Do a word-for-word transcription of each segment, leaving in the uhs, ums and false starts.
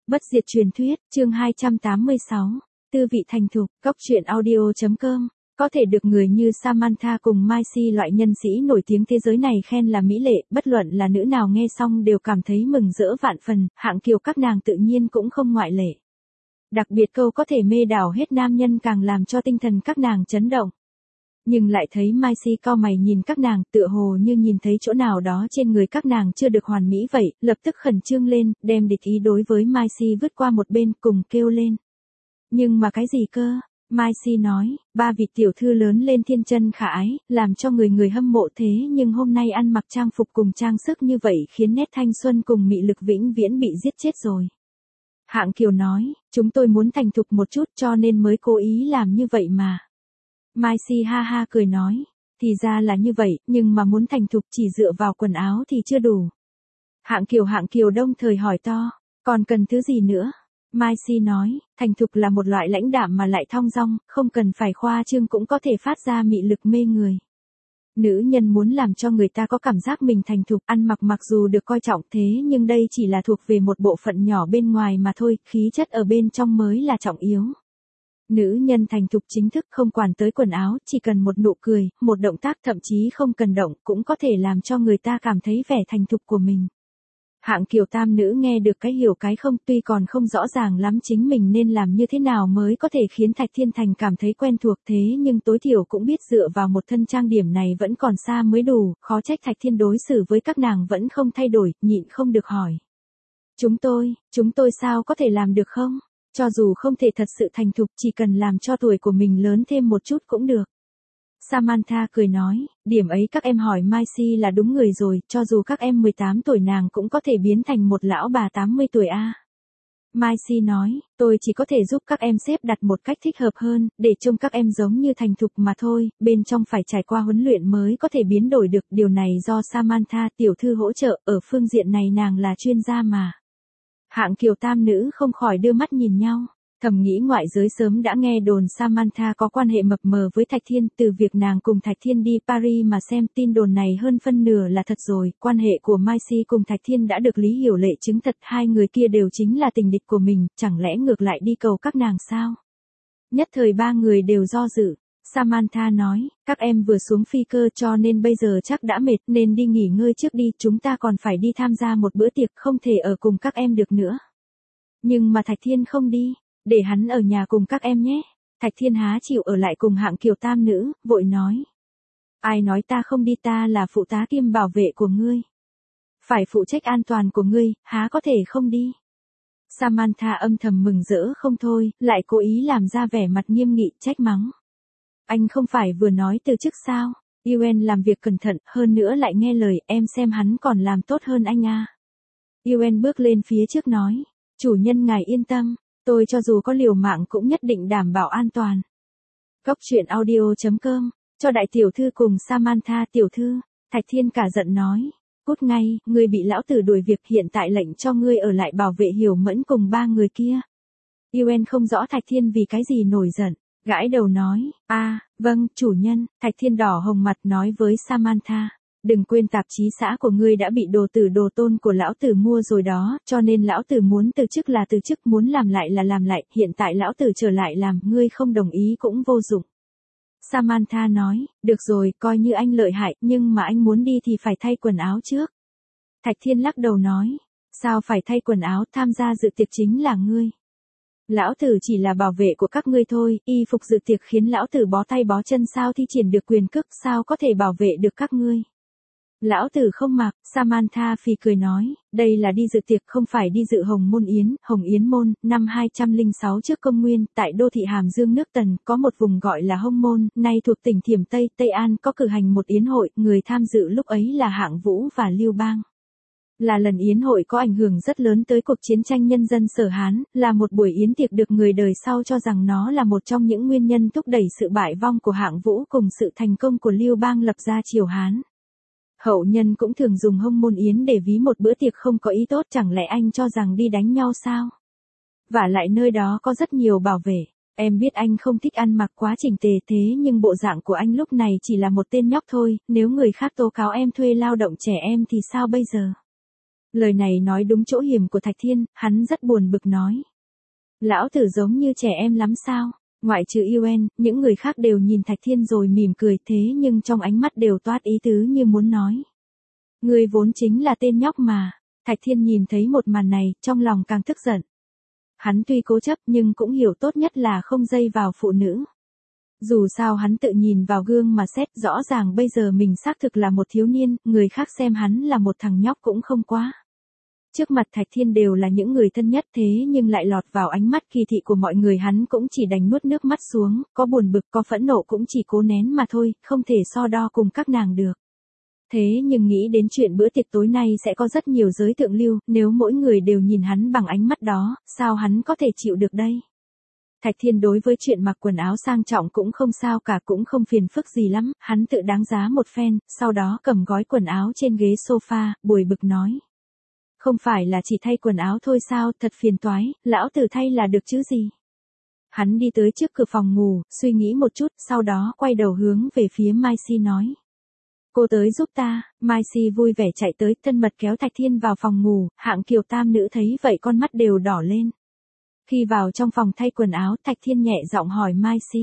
Bất diệt truyền thuyết, chương hai trăm tám mươi sáu. Tư vị thành thục, góc truyện audio chấm com. Có thể được người như Samantha cùng Mai Si loại nhân sĩ nổi tiếng thế giới này khen là mỹ lệ, bất luận là nữ nào nghe xong đều cảm thấy mừng rỡ vạn phần, hạng kiều các nàng tự nhiên cũng không ngoại lệ. Đặc biệt câu có thể mê đảo hết nam nhân càng làm cho tinh thần các nàng chấn động. Nhưng lại thấy Mai Si cau mày nhìn các nàng, tựa hồ như nhìn thấy chỗ nào đó trên người các nàng chưa được hoàn mỹ vậy, lập tức khẩn trương lên, đem địch ý đối với Mai Si vứt qua một bên, cùng kêu lên. Nhưng mà cái gì cơ? Mai Si nói, ba vị tiểu thư lớn lên thiên chân khả ái, làm cho người người hâm mộ thế nhưng hôm nay ăn mặc trang phục cùng trang sức như vậy khiến nét thanh xuân cùng mị lực vĩnh viễn bị giết chết rồi. Hạng Kiều nói, chúng tôi muốn thành thục một chút cho nên mới cố ý làm như vậy mà. Mai Si ha ha cười nói, thì ra là như vậy, nhưng mà muốn thành thục chỉ dựa vào quần áo thì chưa đủ. Hạng Kiều Hạng Kiều đồng thời hỏi to, còn cần thứ gì nữa? Mai Si nói, thành thục là một loại lãnh đạm mà lại thong dong, không cần phải khoa trương cũng có thể phát ra mị lực mê người. Nữ nhân muốn làm cho người ta có cảm giác mình thành thục, ăn mặc mặc dù được coi trọng thế nhưng đây chỉ là thuộc về một bộ phận nhỏ bên ngoài mà thôi, khí chất ở bên trong mới là trọng yếu. Nữ nhân thành thục chính thức không quản tới quần áo, chỉ cần một nụ cười, một động tác thậm chí không cần động cũng có thể làm cho người ta cảm thấy vẻ thành thục của mình. Hạng Kiều tam nữ nghe được cái hiểu cái không, tuy còn không rõ ràng lắm chính mình nên làm như thế nào mới có thể khiến Thạch Thiên Thành cảm thấy quen thuộc thế nhưng tối thiểu cũng biết dựa vào một thân trang điểm này vẫn còn xa mới đủ, khó trách Thạch Thiên đối xử với các nàng vẫn không thay đổi, nhịn không được hỏi. Chúng tôi, chúng tôi sao có thể làm được không? Cho dù không thể thật sự thành thục chỉ cần làm cho tuổi của mình lớn thêm một chút cũng được. Samantha cười nói, điểm ấy các em hỏi Mai Si là đúng người rồi, cho dù các em mười tám tuổi nàng cũng có thể biến thành một lão bà tám mươi tuổi a. Mai Si nói, tôi chỉ có thể giúp các em xếp đặt một cách thích hợp hơn, để trông các em giống như thành thục mà thôi, bên trong phải trải qua huấn luyện mới có thể biến đổi được, điều này do Samantha tiểu thư hỗ trợ, ở phương diện này nàng là chuyên gia mà. Hạng Kiều tam nữ không khỏi đưa mắt nhìn nhau. Thầm nghĩ ngoại giới sớm đã nghe đồn Samantha có quan hệ mập mờ với Thạch Thiên, từ việc nàng cùng Thạch Thiên đi Paris mà xem tin đồn này hơn phân nửa là thật rồi, quan hệ của Mai Si cùng Thạch Thiên đã được Lý Hiểu Lệ chứng thật, hai người kia đều chính là tình địch của mình, chẳng lẽ ngược lại đi cầu các nàng sao? Nhất thời ba người đều do dự. Samantha nói, các em vừa xuống phi cơ cho nên bây giờ chắc đã mệt nên đi nghỉ ngơi trước đi, chúng ta còn phải đi tham gia một bữa tiệc không thể ở cùng các em được nữa. Nhưng mà Thạch Thiên không đi. Để hắn ở nhà cùng các em nhé. Thạch Thiên há chịu ở lại cùng Hạng Kiều tam nữ, vội nói. Ai nói ta không đi, ta là phụ tá kiêm bảo vệ của ngươi. Phải phụ trách an toàn của ngươi, há có thể không đi. Samantha âm thầm mừng rỡ không thôi, lại cố ý làm ra vẻ mặt nghiêm nghị trách mắng. Anh không phải vừa nói từ chức sao? Yuen làm việc cẩn thận, hơn nữa lại nghe lời, em xem hắn còn làm tốt hơn anh à. Yuen bước lên phía trước nói. Chủ nhân ngài yên tâm. Tôi cho dù có liều mạng cũng nhất định đảm bảo an toàn. Góc truyện audio chấm com, cho đại tiểu thư cùng Samantha tiểu thư, Thạch Thiên cả giận nói, cút ngay, ngươi bị lão tử đuổi việc, hiện tại lệnh cho ngươi ở lại bảo vệ Hiểu Mẫn cùng ba người kia. Yuen không rõ Thạch Thiên vì cái gì nổi giận, gãi đầu nói, a, à, vâng, chủ nhân. Thạch Thiên đỏ hồng mặt nói với Samantha. Đừng quên tạp chí xã của ngươi đã bị đồ tử đồ tôn của lão tử mua rồi đó, cho nên lão tử muốn từ chức là từ chức, muốn làm lại là làm lại, hiện tại lão tử trở lại làm, ngươi không đồng ý cũng vô dụng. Samantha nói, được rồi, coi như anh lợi hại, nhưng mà anh muốn đi thì phải thay quần áo trước. Thạch Thiên lắc đầu nói, sao phải thay quần áo, tham gia dự tiệc chính là ngươi. Lão tử chỉ là bảo vệ của các ngươi thôi, y phục dự tiệc khiến lão tử bó tay bó chân sao thi triển được quyền cước, sao có thể bảo vệ được các ngươi. Lão tử không mặc, Samantha phì cười nói, đây là đi dự tiệc không phải đi dự Hồng Môn Yến, Hồng Yến Môn, năm hai trăm lẻ sáu trước công nguyên, tại đô thị Hàm Dương nước Tần, có một vùng gọi là Hông Môn, nay thuộc tỉnh Thiểm Tây, Tây An, có cử hành một yến hội, người tham dự lúc ấy là Hạng Vũ và Lưu Bang. Là lần yến hội có ảnh hưởng rất lớn tới cuộc chiến tranh nhân dân Sở Hán, là một buổi yến tiệc được người đời sau cho rằng nó là một trong những nguyên nhân thúc đẩy sự bại vong của Hạng Vũ cùng sự thành công của Lưu Bang lập ra triều Hán. Hậu nhân cũng thường dùng Hông Môn Yến để ví một bữa tiệc không có ý tốt, chẳng lẽ anh cho rằng đi đánh nhau sao? Vả lại nơi đó có rất nhiều bảo vệ. Em biết anh không thích ăn mặc quá chỉnh tề thế nhưng bộ dạng của anh lúc này chỉ là một tên nhóc thôi, nếu người khác tố cáo em thuê lao động trẻ em thì sao bây giờ? Lời này nói đúng chỗ hiểm của Thạch Thiên, hắn rất buồn bực nói. Lão tử giống như trẻ em lắm sao? Ngoại trừ Yuen, những người khác đều nhìn Thạch Thiên rồi mỉm cười thế nhưng trong ánh mắt đều toát ý tứ như muốn nói. Ngươi vốn chính là tên nhóc mà. Thạch Thiên nhìn thấy một màn này, trong lòng càng tức giận. Hắn tuy cố chấp nhưng cũng hiểu tốt nhất là không dây vào phụ nữ. Dù sao hắn tự nhìn vào gương mà xét, rõ ràng bây giờ mình xác thực là một thiếu niên, người khác xem hắn là một thằng nhóc cũng không quá. Trước mặt Thạch Thiên đều là những người thân nhất thế nhưng lại lọt vào ánh mắt kỳ thị của mọi người, hắn cũng chỉ đành nuốt nước mắt xuống, có buồn bực có phẫn nộ cũng chỉ cố nén mà thôi, không thể so đo cùng các nàng được. Thế nhưng nghĩ đến chuyện bữa tiệc tối nay sẽ có rất nhiều giới thượng lưu, nếu mỗi người đều nhìn hắn bằng ánh mắt đó, sao hắn có thể chịu được đây? Thạch Thiên đối với chuyện mặc quần áo sang trọng cũng không sao cả, cũng không phiền phức gì lắm, hắn tự đáng giá một phen, sau đó cầm gói quần áo trên ghế sofa, buồn bực nói. Không phải là chỉ thay quần áo thôi sao, thật phiền toái, lão tử thay là được chứ gì. Hắn đi tới trước cửa phòng ngủ, suy nghĩ một chút, sau đó quay đầu hướng về phía Mai Si nói. Cô tới giúp ta. Mai Si vui vẻ chạy tới, thân mật kéo Thạch Thiên vào phòng ngủ, hạng kiều tam nữ thấy vậy con mắt đều đỏ lên. Khi vào trong phòng thay quần áo, Thạch Thiên nhẹ giọng hỏi Mai Si.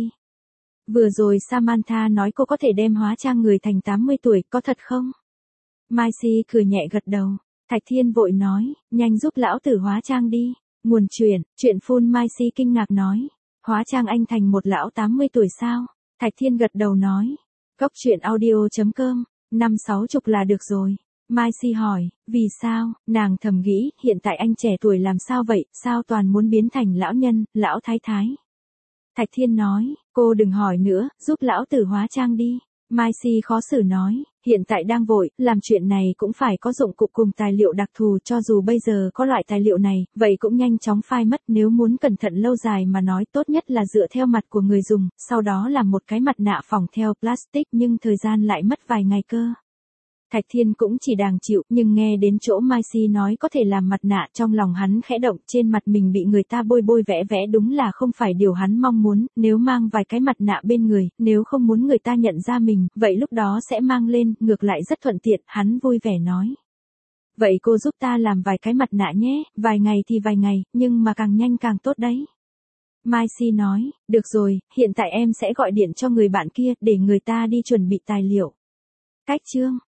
Vừa rồi Samantha nói cô có thể đem hóa trang người thành tám mươi tuổi, có thật không? Mai Si cười nhẹ gật đầu. Thạch Thiên vội nói, nhanh giúp lão tử hóa trang đi. Nguồn chuyện, chuyện phun. Mai Si kinh ngạc nói. Hóa trang anh thành một lão tám mươi tuổi sao? Thạch Thiên gật đầu nói. Góc chuyện audio chấm com, năm sáu chục là được rồi. Mai Si hỏi, vì sao? Nàng thầm nghĩ, hiện tại anh trẻ tuổi làm sao vậy, sao toàn muốn biến thành lão nhân, lão thái thái. Thạch Thiên nói, cô đừng hỏi nữa, giúp lão tử hóa trang đi. Mai Si khó xử nói, hiện tại đang vội, làm chuyện này cũng phải có dụng cụ cùng tài liệu đặc thù, cho dù bây giờ có loại tài liệu này, vậy cũng nhanh chóng phai mất, nếu muốn cẩn thận lâu dài mà nói tốt nhất là dựa theo mặt của người dùng, sau đó làm một cái mặt nạ phỏng theo plastic nhưng thời gian lại mất vài ngày cơ. Thạch Thiên cũng chỉ đàng chịu, nhưng nghe đến chỗ Mai Si nói có thể làm mặt nạ, trong lòng hắn khẽ động, trên mặt mình bị người ta bôi bôi vẽ vẽ đúng là không phải điều hắn mong muốn, nếu mang vài cái mặt nạ bên người, nếu không muốn người ta nhận ra mình, vậy lúc đó sẽ mang lên, ngược lại rất thuận tiện, hắn vui vẻ nói. Vậy cô giúp ta làm vài cái mặt nạ nhé, vài ngày thì vài ngày, nhưng mà càng nhanh càng tốt đấy. Mai Si nói, được rồi, hiện tại em sẽ gọi điện cho người bạn kia, để người ta đi chuẩn bị tài liệu. Cách chương